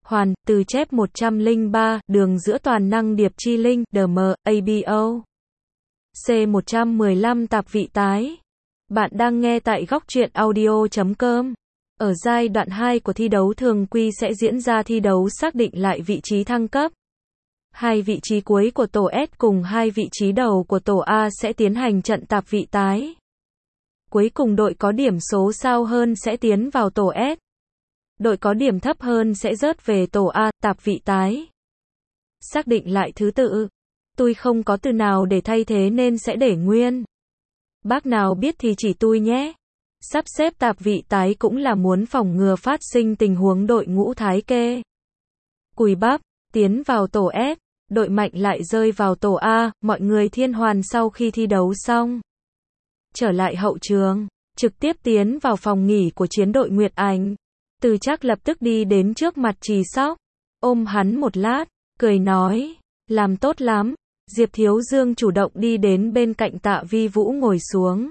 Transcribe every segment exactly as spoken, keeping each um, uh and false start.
Hoàn, từ chép một trăm lẻ ba, đường giữa toàn năng điệp chi linh, đê em, a bê o. C một trăm mười lăm tạp vị tái. Bạn đang nghe tại góc truyện audio chấm com. Ở giai đoạn hai của thi đấu thường quy sẽ diễn ra thi đấu xác định lại vị trí thăng cấp. Hai vị trí cuối của tổ S cùng hai vị trí đầu của tổ A sẽ tiến hành trận tạp vị tái. Cuối cùng đội có điểm số cao hơn sẽ tiến vào tổ S. Đội có điểm thấp hơn sẽ rớt về tổ A, tạp vị tái. Xác định lại thứ tự. Tôi không có từ nào để thay thế nên sẽ để nguyên. Bác nào biết thì chỉ tôi nhé. Sắp xếp tạp vị tái cũng là muốn phòng ngừa phát sinh tình huống đội ngũ thái kê. Cùi bắp, tiến vào tổ S, đội mạnh lại rơi vào tổ A, mọi người thiên hoàn sau khi thi đấu xong. Trở lại hậu trường, trực tiếp tiến vào phòng nghỉ của chiến đội Nguyệt Ảnh. Từ Trác lập tức đi đến trước mặt Trì Sóc, ôm hắn một lát, cười nói, làm tốt lắm. Diệp Thiếu Dương chủ động đi đến bên cạnh Tạ Vi Vũ ngồi xuống.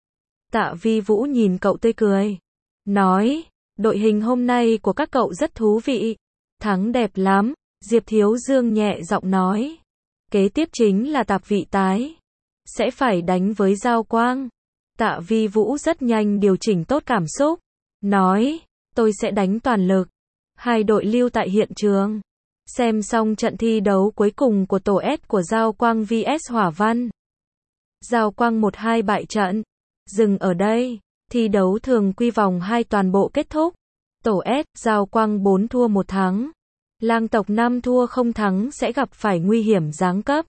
Tạ Vi Vũ nhìn cậu tươi cười, nói, đội hình hôm nay của các cậu rất thú vị, thắng đẹp lắm. Diệp Thiếu Dương nhẹ giọng nói, kế tiếp chính là tạp vị tái, sẽ phải đánh với Giao Quang. Tạ Vi Vũ rất nhanh điều chỉnh tốt cảm xúc, nói, tôi sẽ đánh toàn lực. Hai đội lưu tại hiện trường, xem xong trận thi đấu cuối cùng của tổ S của Giao Quang vs Hỏa Văn. Giao Quang một hai bại trận. Dừng ở đây, thi đấu thường quy vòng hai toàn bộ kết thúc. Tổ S, Giao Quang bốn thua một thắng. Lang tộc năm thua không thắng sẽ gặp phải nguy hiểm giáng cấp.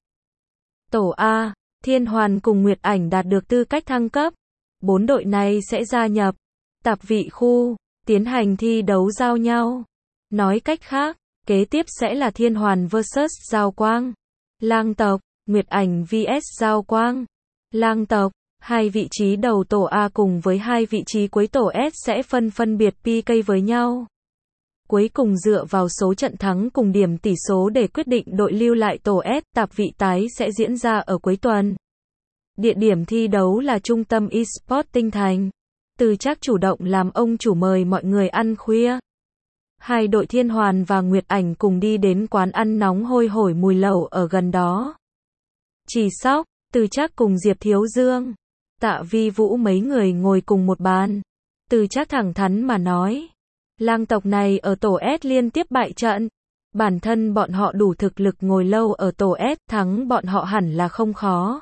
Tổ A, Thiên Hoàn cùng Nguyệt Ảnh đạt được tư cách thăng cấp. Bốn đội này sẽ gia nhập tạp vị khu, tiến hành thi đấu giao nhau. Nói cách khác, kế tiếp sẽ là Thiên Hoàn versus Giao Quang. Lang tộc, Nguyệt Ảnh vs Giao Quang. Lang tộc, hai vị trí đầu tổ A cùng với hai vị trí cuối tổ S sẽ phân phân biệt pê ca với nhau. Cuối cùng dựa vào số trận thắng cùng điểm tỷ số để quyết định đội lưu lại tổ S, tạp vị tái sẽ diễn ra ở cuối tuần. Địa điểm thi đấu là trung tâm eSports Tinh Thành. Từ Trác chủ động làm ông chủ mời mọi người ăn khuya. Hai đội Thiên Hoàn và Nguyệt Ảnh cùng đi đến quán ăn nóng hôi hổi mùi lẩu ở gần đó. Trì Sóc, Từ Trác cùng Diệp Thiếu Dương, Tạ Vi Vũ mấy người ngồi cùng một bàn. Từ Trác thẳng thắn mà nói, lang tộc này ở tổ S liên tiếp bại trận. Bản thân bọn họ đủ thực lực ngồi lâu ở tổ S, thắng bọn họ hẳn là không khó.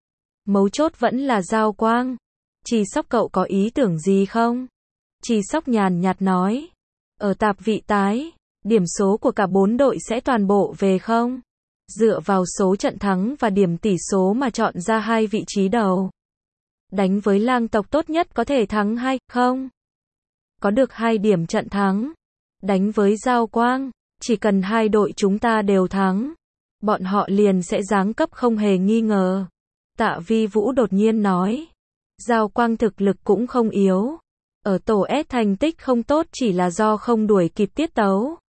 Mấu chốt vẫn là Giao Quang. Trì Sóc cậu có ý tưởng gì không? Trì Sóc nhàn nhạt nói, ở tạp vị tái, điểm số của cả bốn đội sẽ toàn bộ về không? Dựa vào số trận thắng và điểm tỷ số mà chọn ra hai vị trí đầu. Đánh với lang tộc tốt nhất có thể thắng hay không? Có được hai điểm trận thắng. Đánh với Giao Quang, chỉ cần hai đội chúng ta đều thắng, bọn họ liền sẽ giáng cấp không hề nghi ngờ. Tạ Vi Vũ đột nhiên nói, Giao Quang thực lực cũng không yếu. Ở tổ S thành tích không tốt chỉ là do không đuổi kịp tiết tấu.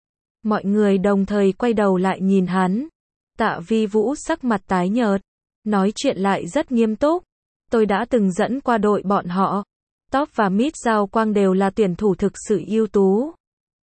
Mọi người đồng thời quay đầu lại nhìn hắn. Tạ Vi Vũ sắc mặt tái nhợt, nói chuyện lại rất nghiêm túc. Tôi đã từng dẫn qua đội bọn họ. Top và mid Giao Quang đều là tuyển thủ thực sự ưu tú.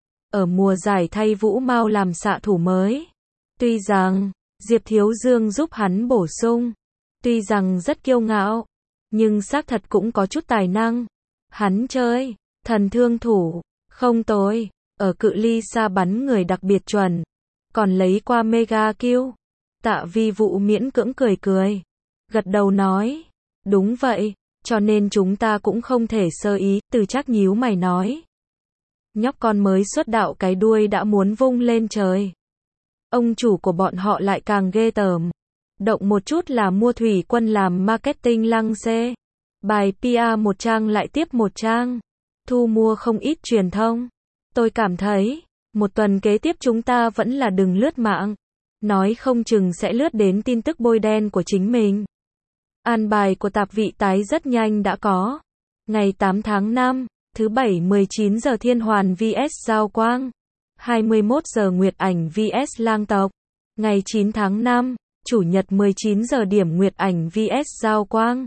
Ở mùa giải thay Vũ Mao làm xạ thủ mới. Tuy rằng, Diệp Thiếu Dương giúp hắn bổ sung. Tuy rằng rất kiêu ngạo, nhưng xác thật cũng có chút tài năng. Hắn chơi, thần thương thủ, không tồi, ở cự ly xa bắn người đặc biệt chuẩn. Còn lấy qua mega kill. Tạ Vi Vũ miễn cưỡng cười cười. Gật đầu nói, đúng vậy, cho nên chúng ta cũng không thể sơ ý. Từ Trác nhíu mày nói, nhóc con mới xuất đạo cái đuôi đã muốn vung lên trời. Ông chủ của bọn họ lại càng ghê tởm. Động một chút là mua thủy quân làm marketing lăng xê. Bài pê e một trang lại tiếp một trang. Thu mua không ít truyền thông. Tôi cảm thấy, một tuần kế tiếp chúng ta vẫn là đừng lướt mạng. Nói không chừng sẽ lướt đến tin tức bôi đen của chính mình. An bài của tạp vị tái rất nhanh đã có. Ngày tám tháng năm, thứ bảy mười chín giờ Thiên Hoàn vs Giao Quang. hai mươi mốt giờ Nguyệt Ảnh vs Lang tộc. Ngày chín tháng năm, chủ nhật mười chín giờ điểm Nguyệt Ảnh vs Giao Quang.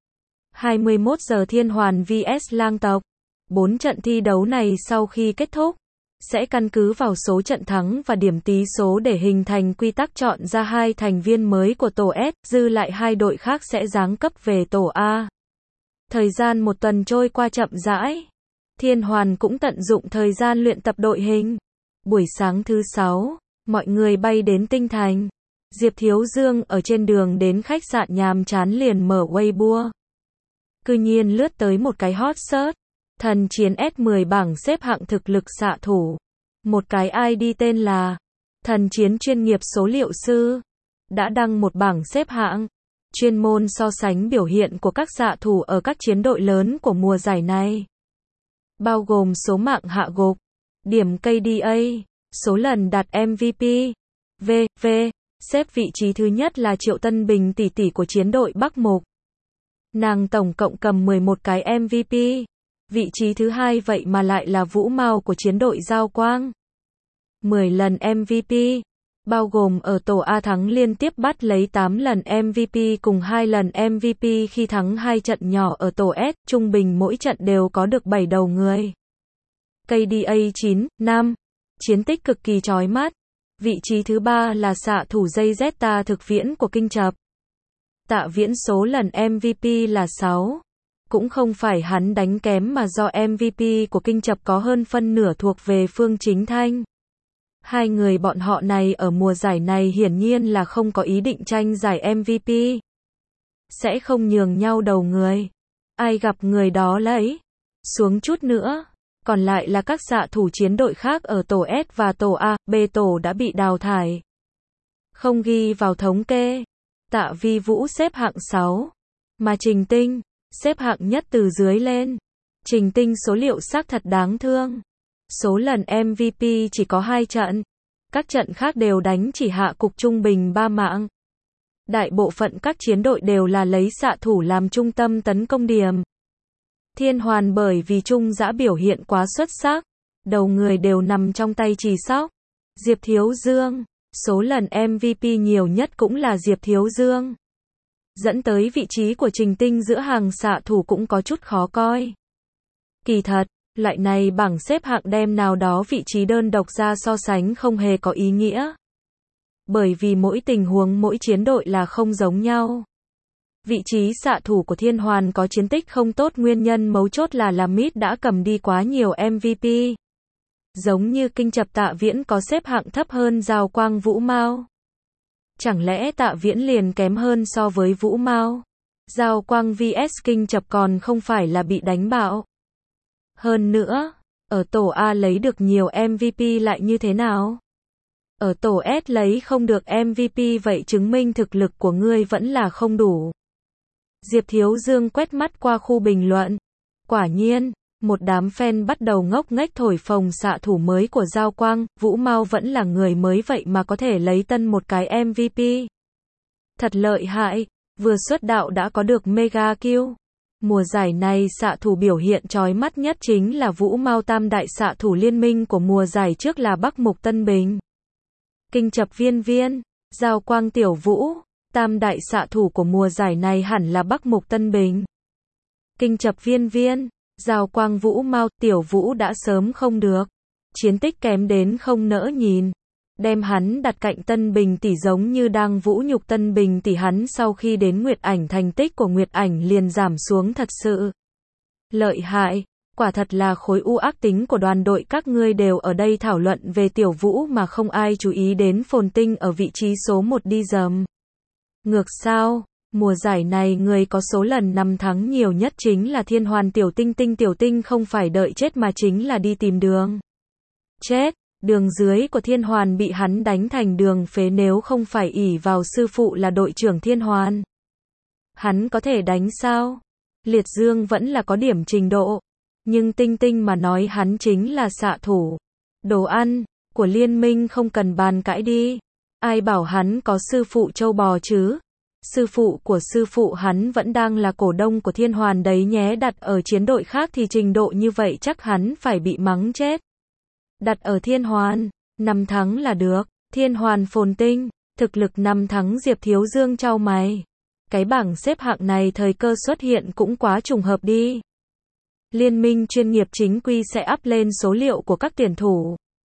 hai mươi mốt giờ Thiên Hoàn vs Lang tộc. Bốn trận thi đấu này sau khi kết thúc, sẽ căn cứ vào số trận thắng và điểm tỷ số để hình thành quy tắc chọn ra hai thành viên mới của tổ S, dư lại hai đội khác sẽ giáng cấp về tổ A. Thời gian một tuần trôi qua chậm rãi. Thiên Hoàn cũng tận dụng thời gian luyện tập đội hình. Buổi sáng thứ sáu, mọi người bay đến Tinh Thành. Diệp Thiếu Dương ở trên đường đến khách sạn nhàm chán liền mở Weibo. Cư nhiên lướt tới một cái hot search. Thần chiến S mười bảng xếp hạng thực lực xạ thủ. Một cái i đê tên là Thần chiến chuyên nghiệp số liệu sư. Đã đăng một bảng xếp hạng. Chuyên môn so sánh biểu hiện của các xạ thủ ở các chiến đội lớn của mùa giải này. Bao gồm số mạng hạ gục, điểm K D A, số lần đạt M V P, vân vân. Xếp vị trí thứ nhất là Triệu Tân Bình tỷ tỷ của chiến đội Bắc Mục. Nàng tổng cộng cầm mười một cái M V P. Vị trí thứ hai vậy mà lại là Vũ Mao của chiến đội Giao Quang. mười lần M V P, bao gồm ở tổ A thắng liên tiếp bắt lấy tám lần M V P cùng hai lần M V P khi thắng hai trận nhỏ ở tổ S, trung bình mỗi trận đều có được bảy đầu người. K D A chín, năm, chiến tích cực kỳ chói mắt. Vị trí thứ ba là xạ thủ dây Zeta thực viễn của Kinh Chập. Tạ Viễn số lần M V P là sáu. Cũng không phải hắn đánh kém mà do M V P của Kinh Chập có hơn phân nửa thuộc về Phương Chính Thanh. Hai người bọn họ này ở mùa giải này hiển nhiên là không có ý định tranh giải M V P. Sẽ không nhường nhau đầu người. Ai gặp người đó lấy. Xuống chút nữa. Còn lại là các xạ thủ chiến đội khác ở tổ S và tổ A, B tổ đã bị đào thải. Không ghi vào thống kê. Tạ Vi Vũ xếp hạng sáu. Mà Trình Tinh xếp hạng nhất từ dưới lên. Trình Tinh số liệu xác thật đáng thương. Số lần M V P chỉ có hai trận. Các trận khác đều đánh chỉ hạ cục trung bình ba mạng. Đại bộ phận các chiến đội đều là lấy xạ thủ làm trung tâm tấn công điểm. Thiên Hoàn bởi vì trung giã biểu hiện quá xuất sắc. Đầu người đều nằm trong tay Trì Sóc. Diệp Thiếu Dương. Số lần M V P nhiều nhất cũng là Diệp Thiếu Dương. Dẫn tới vị trí của Trình Tinh giữa hàng xạ thủ cũng có chút khó coi. Kỳ thật, loại này bảng xếp hạng đem nào đó vị trí đơn độc ra so sánh không hề có ý nghĩa. Bởi vì mỗi tình huống mỗi chiến đội là không giống nhau. Vị trí xạ thủ của Thiên Hoàn có chiến tích không tốt, nguyên nhân mấu chốt là Lamit đã cầm đi quá nhiều M V P. Giống như Kinh Chập Tạ Viễn có xếp hạng thấp hơn Giao Quang Vũ Mao. Chẳng lẽ Tạ Viễn liền kém hơn so với Vũ Mao? Giao Quang vs Kinh Chập còn không phải là bị đánh bạo. Hơn nữa, ở tổ A lấy được nhiều M V P lại như thế nào? Ở tổ S lấy không được M V P vậy chứng minh thực lực của ngươi vẫn là không đủ. Diệp Thiếu Dương quét mắt qua khu bình luận. Quả nhiên, một đám fan bắt đầu ngốc nghếch thổi phồng xạ thủ mới của Giao Quang, Vũ Mao vẫn là người mới vậy mà có thể lấy tân một cái M V P. Thật lợi hại, vừa xuất đạo đã có được mega kill. Mùa giải này xạ thủ biểu hiện chói mắt nhất chính là Vũ Mao, tam đại xạ thủ liên minh của mùa giải trước là Bắc Mục Tân Bình, Kinh Chập Viên Viên, Giao Quang Tiểu Vũ. Tam đại xạ thủ của mùa giải này hẳn là Bắc Mục Tân Bình, Kinh Chập Viên Viên, Giao Quang Vũ Mao. Tiểu Vũ đã sớm không được. Chiến tích kém đến không nỡ nhìn. Đem hắn đặt cạnh Tân Bình tỷ giống như đang vũ nhục Tân Bình tỷ, hắn sau khi đến Nguyệt Ảnh thành tích của Nguyệt Ảnh liền giảm xuống thật sự. Lợi hại, quả thật là khối u ác tính của đoàn đội, các ngươi đều ở đây thảo luận về Tiểu Vũ mà không ai chú ý đến Phồn Tinh ở vị trí số một đi dầm. Ngược sao, mùa giải này người có số lần năm thắng nhiều nhất chính là Thiên Hoàn. Tiểu Tinh Tinh Tiểu Tinh không phải đợi chết mà chính là đi tìm đường chết. Đường dưới của Thiên Hoàn bị hắn đánh thành đường phế, nếu không phải ỷ vào sư phụ là đội trưởng Thiên Hoàn, hắn có thể đánh sao? Liệt Dương vẫn là có điểm trình độ, nhưng Tinh Tinh mà nói hắn chính là xạ thủ đồ ăn của liên minh, không cần bàn cãi đi. Ai bảo hắn có sư phụ châu bò chứ? Sư phụ của sư phụ hắn vẫn đang là cổ đông của Thiên Hoàn đấy nhé, đặt ở chiến đội khác thì trình độ như vậy chắc hắn phải bị mắng chết. Đặt ở Thiên Hoàn, năm thắng là được. Thiên Hoàn Phồn Tinh, thực lực năm thắng. Diệp Thiếu Dương chau mày. Cái bảng xếp hạng này thời cơ xuất hiện cũng quá trùng hợp đi. Liên minh chuyên nghiệp chính quy sẽ up lên số liệu của các tuyển thủ.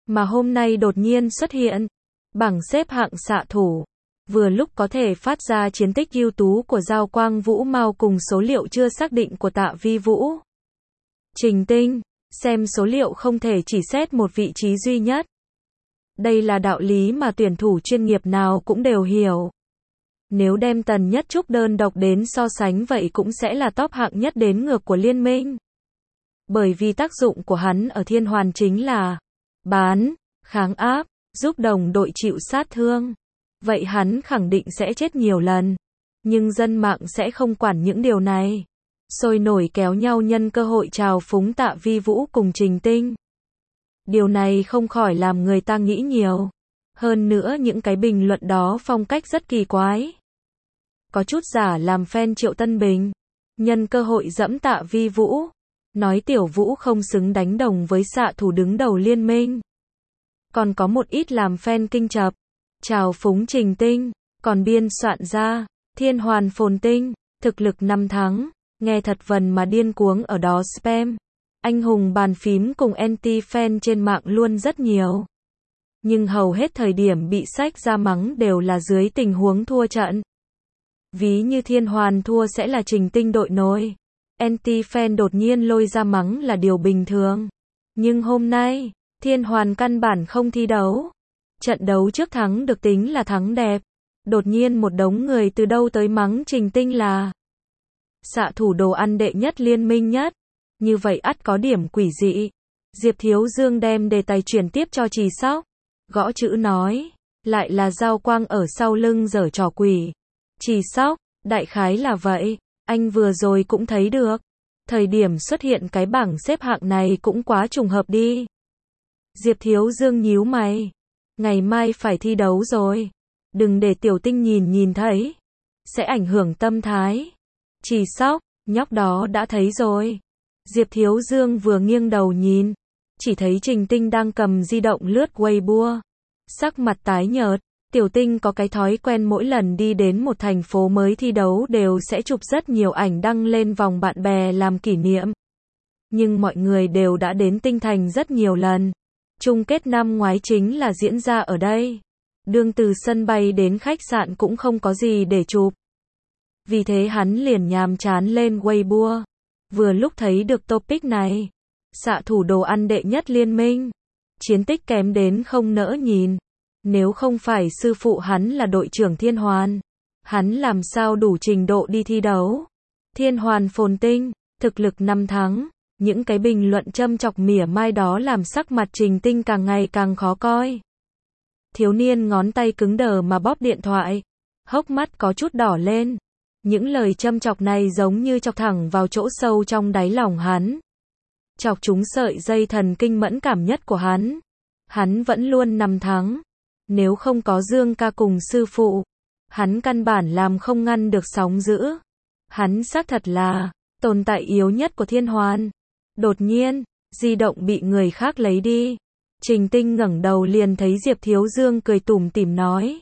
Mà hôm nay đột nhiên xuất hiện. Bảng xếp hạng xạ thủ. Vừa lúc có thể phát ra chiến tích ưu tú của Giao Quang Vũ Mao cùng số liệu chưa xác định của Tạ Vi Vũ. Trình Tinh. Xem số liệu không thể chỉ xét một vị trí duy nhất. Đây là đạo lý mà tuyển thủ chuyên nghiệp nào cũng đều hiểu. Nếu đem Tần Nhất Trúc đơn độc đến so sánh vậy cũng sẽ là top hạng nhất đến ngược của liên minh. Bởi vì tác dụng của hắn ở Thiên Hoàn chính là bán, kháng áp, giúp đồng đội chịu sát thương. Vậy hắn khẳng định sẽ chết nhiều lần. Nhưng dân mạng sẽ không quản những điều này. Sôi nổi kéo nhau nhân cơ hội trào phúng Tạ Vi Vũ cùng Trình Tinh. Điều này không khỏi làm người ta nghĩ nhiều. Hơn nữa những cái bình luận đó phong cách rất kỳ quái. Có chút giả làm fan Triệu Tân Bình. Nhân cơ hội dẫm Tạ Vi Vũ. Nói Tiểu Vũ không xứng đánh đồng với xạ thủ đứng đầu liên minh. Còn có một ít làm fan kinh chập. Trào phúng Trình Tinh. Còn biên soạn ra. Thiên Hoàn phồn tinh. Thực lực năm tháng. Nghe thật vần mà điên cuống ở đó spam. Anh hùng bàn phím cùng anti-fan trên mạng luôn rất nhiều. Nhưng hầu hết thời điểm bị sách ra mắng đều là dưới tình huống thua trận. Ví như Thiên Hoàn thua sẽ là Trình Tinh đội nối. Anti-fan đột nhiên lôi ra mắng là điều bình thường. Nhưng hôm nay, Thiên Hoàn căn bản không thi đấu. Trận đấu trước thắng được tính là thắng đẹp. Đột nhiên một đống người từ đâu tới mắng Trình Tinh là xạ thủ đồ ăn đệ nhất liên minh nhất. Như vậy ắt có điểm quỷ dị. Diệp Thiếu Dương đem đề tài chuyển tiếp cho Trì Sóc. Gõ chữ nói. Lại là Giao Quang ở sau lưng giở trò quỷ. Trì Sóc. Đại khái là vậy. Anh vừa rồi cũng thấy được. Thời điểm xuất hiện cái bảng xếp hạng này cũng quá trùng hợp đi. Diệp Thiếu Dương nhíu mày. Ngày mai phải thi đấu rồi. Đừng để Tiểu Tinh nhìn nhìn thấy. Sẽ ảnh hưởng tâm thái. Trì Sóc. Nhóc đó đã thấy rồi. Diệp Thiếu Dương vừa nghiêng đầu nhìn. Chỉ thấy Trình Tinh đang cầm di động lướt Weibo. Sắc mặt tái nhợt. Tiểu Tinh có cái thói quen mỗi lần đi đến một thành phố mới thi đấu đều sẽ chụp rất nhiều ảnh đăng lên vòng bạn bè làm kỷ niệm. Nhưng mọi người đều đã đến Tinh Thành rất nhiều lần. Chung kết năm ngoái chính là diễn ra ở đây. Đường từ sân bay đến khách sạn cũng không có gì để chụp. Vì thế hắn liền nhàm chán lên Weibo. Vừa lúc thấy được topic này. Xạ thủ đồ ăn đệ nhất liên minh. Chiến tích kém đến không nỡ nhìn. Nếu không phải sư phụ hắn là đội trưởng Thiên Hoàn. Hắn làm sao đủ trình độ đi thi đấu. Thiên Hoàn phồn tinh. Thực lực năm tháng. Những cái bình luận châm chọc mỉa mai đó làm sắc mặt Trình Tinh càng ngày càng khó coi. Thiếu niên ngón tay cứng đờ mà bóp điện thoại. Hốc mắt có chút đỏ lên. Những lời châm chọc này giống như chọc thẳng vào chỗ sâu trong đáy lòng hắn. Chọc trúng sợi dây thần kinh mẫn cảm nhất của hắn. Hắn vẫn luôn năm tháng. Nếu không có Dương ca cùng sư phụ, hắn căn bản làm không ngăn được sóng dữ. Hắn xác thật là tồn tại yếu nhất của Thiên Hoàn. Đột nhiên, di động bị người khác lấy đi. Trình Tinh ngẩng đầu liền thấy Diệp Thiếu Dương cười tủm tỉm nói.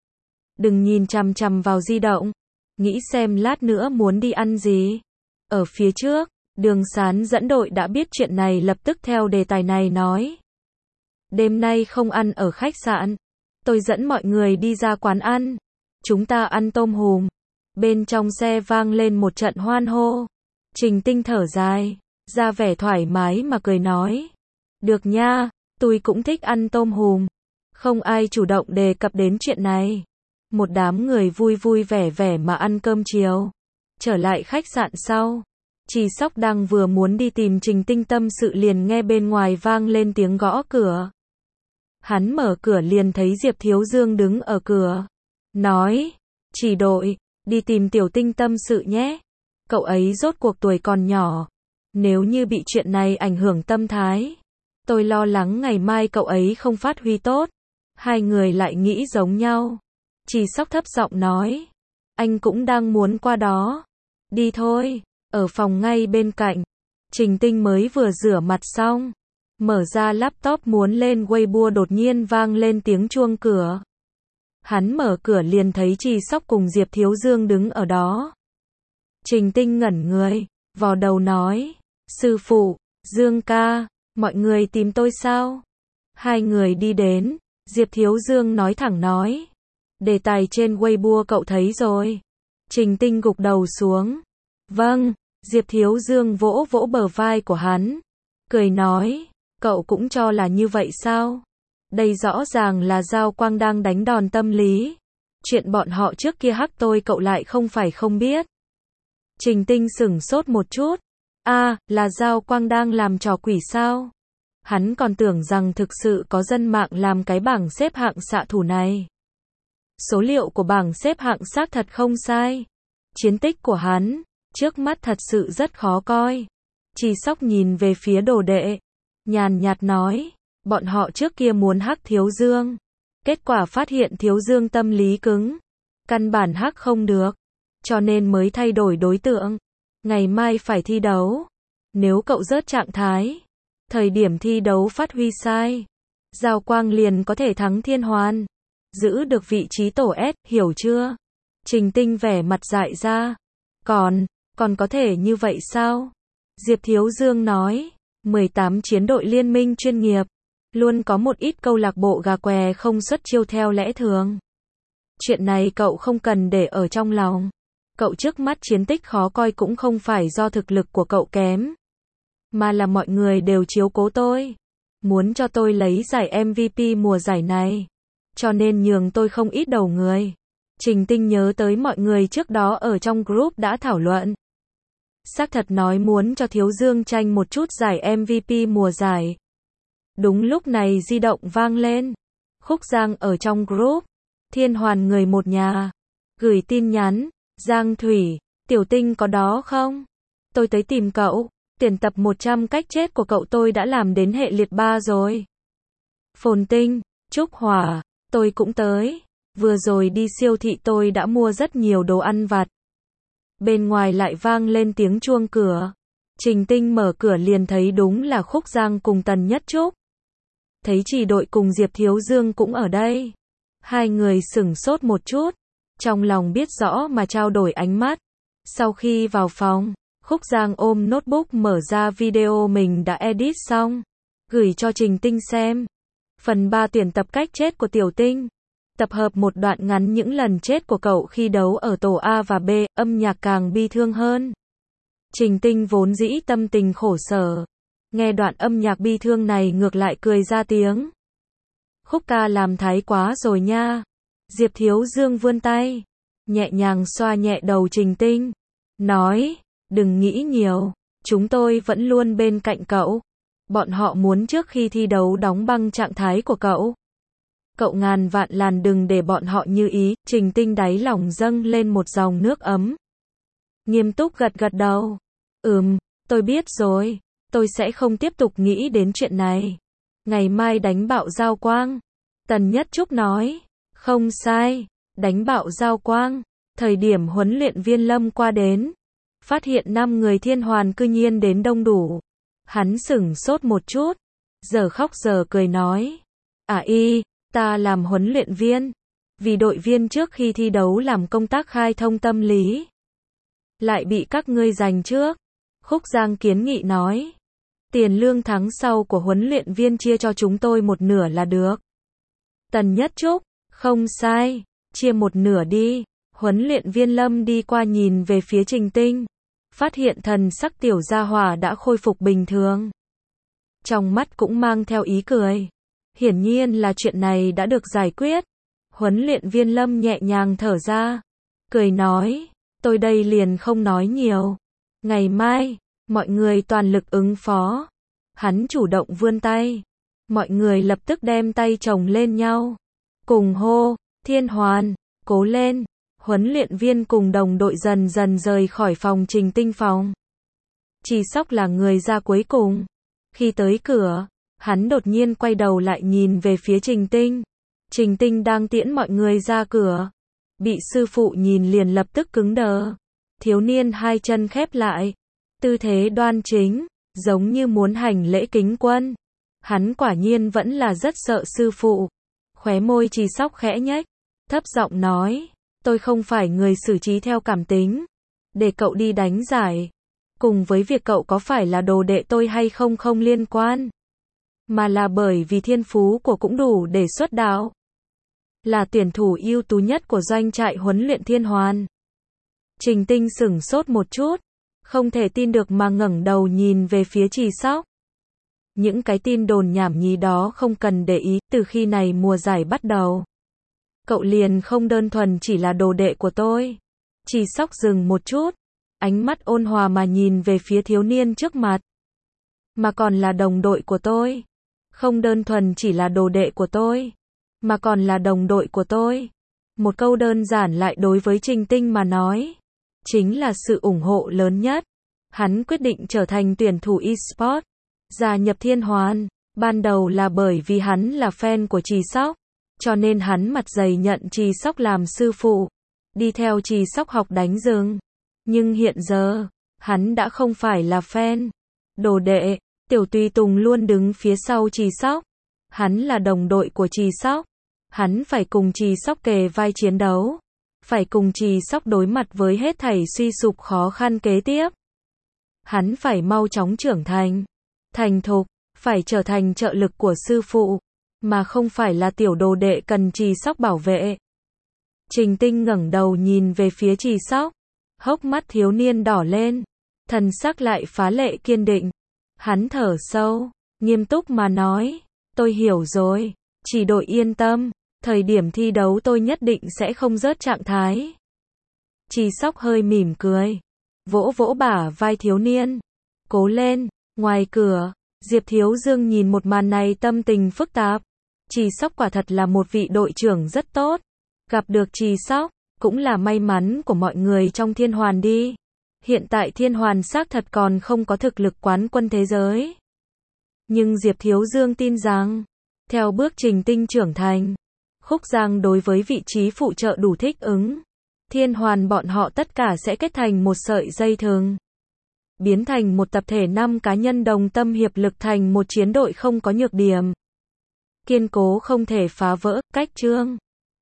Đừng nhìn chằm chằm vào di động. Nghĩ xem lát nữa muốn đi ăn gì. Ở phía trước, Đường Sán dẫn đội đã biết chuyện này lập tức theo đề tài này nói. Đêm nay không ăn ở khách sạn. Tôi dẫn mọi người đi ra quán ăn. Chúng ta ăn tôm hùm. Bên trong xe vang lên một trận hoan hô. Trình Tinh thở dài, ra vẻ thoải mái mà cười nói. Được nha, tôi cũng thích ăn tôm hùm. Không ai chủ động đề cập đến chuyện này. Một đám người vui vui vẻ vẻ mà ăn cơm chiều. Trở lại khách sạn sau. Trì Sóc đang vừa muốn đi tìm Trình Tinh tâm sự liền nghe bên ngoài vang lên tiếng gõ cửa. Hắn mở cửa liền thấy Diệp Thiếu Dương đứng ở cửa. Nói, Chỉ đội, đi tìm Tiểu Tinh tâm sự nhé. Cậu ấy rốt cuộc tuổi còn nhỏ. Nếu như bị chuyện này ảnh hưởng tâm thái. Tôi lo lắng ngày mai cậu ấy không phát huy tốt. Hai người lại nghĩ giống nhau. Trì Sóc thấp giọng nói. Anh cũng đang muốn qua đó. Đi thôi. Ở phòng ngay bên cạnh. Trình Tinh mới vừa rửa mặt xong. Mở ra laptop muốn lên Weibo đột nhiên vang lên tiếng chuông cửa. Hắn mở cửa liền thấy Trì Sóc cùng Diệp Thiếu Dương đứng ở đó. Trình Tinh ngẩn người, vò đầu nói. Sư phụ, Dương ca, mọi người tìm tôi sao? Hai người đi đến, Diệp Thiếu Dương nói thẳng nói. Đề tài trên Weibo cậu thấy rồi. Trình Tinh gục đầu xuống. Vâng, Diệp Thiếu Dương vỗ vỗ bờ vai của hắn. Cười nói, cậu cũng cho là như vậy sao? Đây rõ ràng là Giao Quang đang đánh đòn tâm lý. Chuyện bọn họ trước kia hắc tôi cậu lại không phải không biết. Trình Tinh sửng sốt một chút. À, là Giao Quang đang làm trò quỷ sao? Hắn còn tưởng rằng thực sự có dân mạng làm cái bảng xếp hạng xạ thủ này. Số liệu của bảng xếp hạng xác thật không sai. Chiến tích của hắn, trước mắt thật sự rất khó coi. Trì Sóc nhìn về phía đồ đệ. Nhàn nhạt nói, bọn họ trước kia muốn hắc Thiếu Dương. Kết quả phát hiện Thiếu Dương tâm lý cứng. Căn bản hắc không được. Cho nên mới thay đổi đối tượng. Ngày mai phải thi đấu. Nếu cậu rớt trạng thái, thời điểm thi đấu phát huy sai, Giao Quang liền có thể thắng Thiên Hoàn. Giữ được vị trí tổ S, hiểu chưa? Trình Tinh vẻ mặt dại ra. Còn, còn có thể như vậy sao? Diệp Thiếu Dương nói, mười tám chiến đội liên minh chuyên nghiệp, luôn có một ít câu lạc bộ gà què không xuất chiêu theo lẽ thường. Chuyện này cậu không cần để ở trong lòng. Cậu trước mắt chiến tích khó coi cũng không phải do thực lực của cậu kém, mà là mọi người đều chiếu cố tôi. Muốn cho tôi lấy giải em vê pê mùa giải này. Cho nên nhường tôi không ít đầu người. Trình Tinh nhớ tới mọi người trước đó ở trong group đã thảo luận. Xác thật nói muốn cho Thiếu Dương tranh một chút giải em vê pê mùa giải. Đúng lúc này di động vang lên. Khúc Giang ở trong group. Thiên Hoàn người một nhà. Gửi tin nhắn. Giang Thủy, Tiểu Tinh có đó không? Tôi tới tìm cậu. Tuyển tập một trăm cách chết của cậu tôi đã làm đến hệ liệt ba rồi. Phồn Tinh, Trúc Hỏa, tôi cũng tới. Vừa rồi đi siêu thị tôi đã mua rất nhiều đồ ăn vặt. Bên ngoài lại vang lên tiếng chuông cửa. Trình Tinh mở cửa liền thấy đúng là Khúc Giang cùng Tần Nhất Trúc. Thấy chỉ đội cùng Diệp Thiếu Dương cũng ở đây. Hai người sửng sốt một chút. Trong lòng biết rõ mà trao đổi ánh mắt. Sau khi vào phòng, Khúc Giang ôm notebook mở ra video mình đã edit xong. Gửi cho Trình Tinh xem. Phần ba tuyển tập cách chết của Tiểu Tinh. Tập hợp một đoạn ngắn những lần chết của cậu khi đấu ở tổ A và B, âm nhạc càng bi thương hơn. Trình Tinh vốn dĩ tâm tình khổ sở. Nghe đoạn âm nhạc bi thương này ngược lại cười ra tiếng. Khúc ca làm thái quá rồi nha. Diệp Thiếu Dương vươn tay, nhẹ nhàng xoa nhẹ đầu Trình Tinh. Nói, đừng nghĩ nhiều, chúng tôi vẫn luôn bên cạnh cậu. Bọn họ muốn trước khi thi đấu đóng băng trạng thái của cậu. Cậu ngàn vạn làn đừng để bọn họ như ý. Trình Tinh đáy lòng dâng lên một dòng nước ấm. Nghiêm túc gật gật đầu. Ừm, tôi biết rồi. Tôi sẽ không tiếp tục nghĩ đến chuyện này. Ngày mai đánh bạo Giao Quang. Tần Nhất Trúc nói. Không sai. Đánh bạo Giao Quang. Thời điểm huấn luyện viên Lâm qua đến. Phát hiện năm người Thiên Hoàn cư nhiên đến đông đủ. Hắn sửng sốt một chút. Giờ khóc giờ cười nói. À y, ta làm huấn luyện viên. Vì đội viên trước khi thi đấu làm công tác khai thông tâm lý. Lại bị các ngươi giành trước. Khúc Giang kiến nghị nói. Tiền lương tháng sau của huấn luyện viên chia cho chúng tôi một nửa là được. Tần Nhất Trúc. Không sai. Chia một nửa đi. Huấn luyện viên Lâm đi qua nhìn về phía Trình Tinh. Phát hiện thần sắc tiểu gia hỏa đã khôi phục bình thường. Trong mắt cũng mang theo ý cười. Hiển nhiên là chuyện này đã được giải quyết. Huấn luyện viên Lâm nhẹ nhàng thở ra. Cười nói. Tôi đây liền không nói nhiều. Ngày mai, mọi người toàn lực ứng phó. Hắn chủ động vươn tay. Mọi người lập tức đem tay chồng lên nhau. Cùng hô, Thiên Hoàn, cố lên. Huấn luyện viên cùng đồng đội dần dần rời khỏi phòng Trình Tinh phòng. Trì Sóc là người ra cuối cùng. Khi tới cửa, hắn đột nhiên quay đầu lại nhìn về phía Trình Tinh. Trình Tinh đang tiễn mọi người ra cửa. Bị sư phụ nhìn liền lập tức cứng đờ. Thiếu niên hai chân khép lại. Tư thế đoan chính, giống như muốn hành lễ kính quân. Hắn quả nhiên vẫn là rất sợ sư phụ. Khóe môi Trì Sóc khẽ nhếch, thấp giọng nói. Tôi không phải người xử trí theo cảm tính. Để cậu đi đánh giải. Cùng với việc cậu có phải là đồ đệ tôi hay không không liên quan. mà là bởi vì thiên phú của cũng đủ để xuất đạo. Là tuyển thủ ưu tú nhất của doanh trại huấn luyện Thiên Hoàn. Trình Tinh sửng sốt một chút, không thể tin được mà ngẩng đầu nhìn về phía Trì Sóc. Những cái tin đồn nhảm nhí đó không cần để ý, từ khi này mùa giải bắt đầu. Cậu liền không đơn thuần chỉ là đồ đệ của tôi. Trì Sóc dừng một chút, ánh mắt ôn hòa mà nhìn về phía thiếu niên trước mặt. Mà còn là đồng đội của tôi. Không đơn thuần chỉ là đồ đệ của tôi, mà còn là đồng đội của tôi. Một câu đơn giản lại đối với Trình Tinh mà nói, chính là sự ủng hộ lớn nhất. Hắn quyết định trở thành tuyển thủ eSports, gia nhập Thiên Hoàn, ban đầu là bởi vì hắn là fan của Trì Sóc, cho nên hắn mặt dày nhận Trì Sóc làm sư phụ, đi theo Trì Sóc học đánh rừng. Nhưng hiện giờ, hắn đã không phải là fan, đồ đệ. Tiểu Tùy Tùng luôn đứng phía sau Trì Sóc. Hắn là đồng đội của Trì Sóc. Hắn phải cùng Trì Sóc kề vai chiến đấu. Phải cùng Trì Sóc đối mặt với hết thảy suy sụp khó khăn kế tiếp. Hắn phải mau chóng trưởng thành, thành thục, phải trở thành trợ lực của sư phụ, mà không phải là tiểu đồ đệ cần Trì Sóc bảo vệ. Trình Tinh ngẩng đầu nhìn về phía Trì Sóc, hốc mắt thiếu niên đỏ lên, thần sắc lại phá lệ kiên định. Hắn thở sâu, nghiêm túc mà nói, tôi hiểu rồi, chỉ đội yên tâm, thời điểm thi đấu tôi nhất định sẽ không rớt trạng thái. Trì Sóc hơi mỉm cười, vỗ vỗ bả vai thiếu niên, cố lên. Ngoài cửa, Diệp Thiếu Dương nhìn một màn này tâm tình phức tạp. Trì Sóc quả thật là một vị đội trưởng rất tốt, gặp được Trì Sóc, cũng là may mắn của mọi người trong Thiên Hoàn đi. Hiện tại Thiên Hoàn xác thật còn không có thực lực quán quân thế giới. Nhưng Diệp Thiếu Dương tin rằng, theo bước Trình Tinh trưởng thành, Khúc Giang đối với vị trí phụ trợ đủ thích ứng, Thiên Hoàn bọn họ tất cả sẽ kết thành một sợi dây thừng, biến thành một tập thể năm cá nhân đồng tâm hiệp lực thành một chiến đội không có nhược điểm, kiên cố không thể phá vỡ. Cách chương